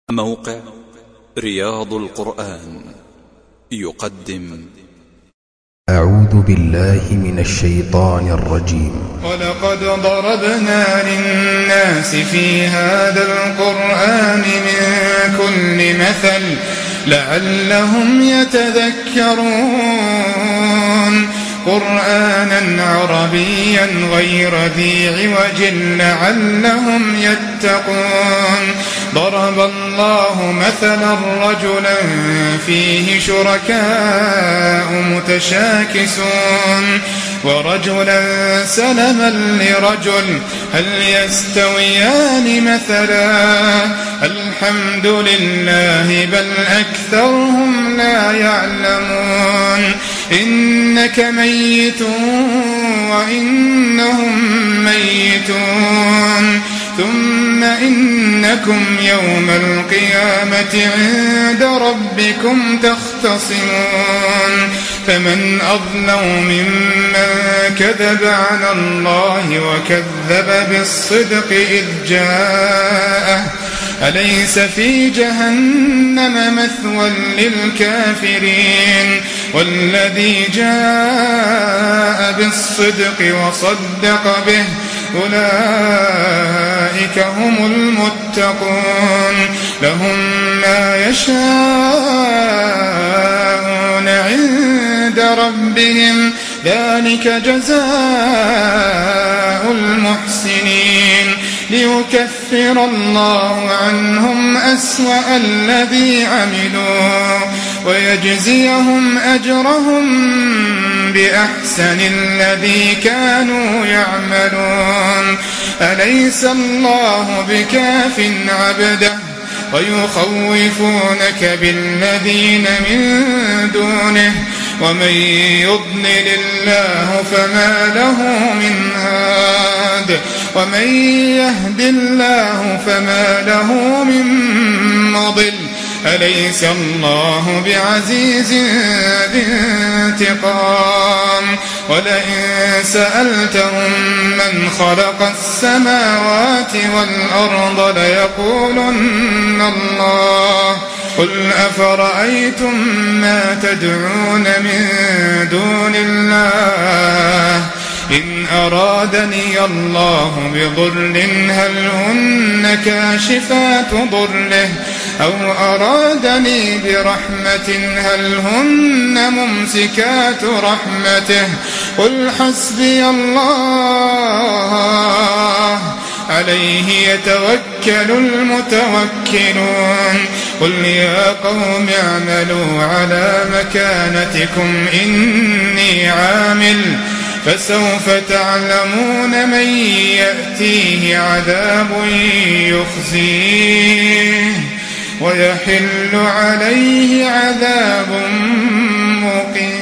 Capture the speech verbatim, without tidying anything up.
موقع رياض القرآن يقدم أعوذ بالله من الشيطان الرجيم. ولقد ضربنا للناس في هذا القرآن من كل مثل لعلهم يتذكرون قرآنا عربيا غير ذي عوج لعلهم يتقون. ضرب الله مثلا رجلا فيه شركاء متشاكسون ورجلا سلما لرجل هل يستويان مثلا الحمد لله بل أكثرهم لا يعلمون. إنك ميت وإنهم ميتون ثم إنكم يوم القيامة عند ربكم تختصمون. فمن أظلم ممن كذب على الله وكذب بالصدق إذ جاءه أليس في جهنم مثوى للكافرين والذي جاء بالصدق وصدق به أولئك هم المتقون. لهم ما يشاءون عند ربهم ذلك جزاء المحسنين ليكفر الله عنهم أسوأ الذي عملوا ويجزيهم أجرهم بأحسن الذي كانوا يعملون. أليس الله بكاف عبده ويخوفونك بالذين من دونه ومن يضلل الله فما له من هاد ومن يهد الله فما له من مضل. أليس الله بعزيز ذي انتقام. ولئن سألتهم من خلق السماوات والأرض ليقولن الله قل أفرأيتم ما تدعون من دون الله إن أرادني الله بضر هل هن كاشفات ضره أو أرادني برحمة هل هن ممسكات رحمته قل حسبي الله عليه يتوكل المتوكلون. قل يا قوم اعملوا على مكانتكم إني عامل فسوف تعلمون من يأتيه عذاب يخزيه ويحل عليه عذاب مقيم.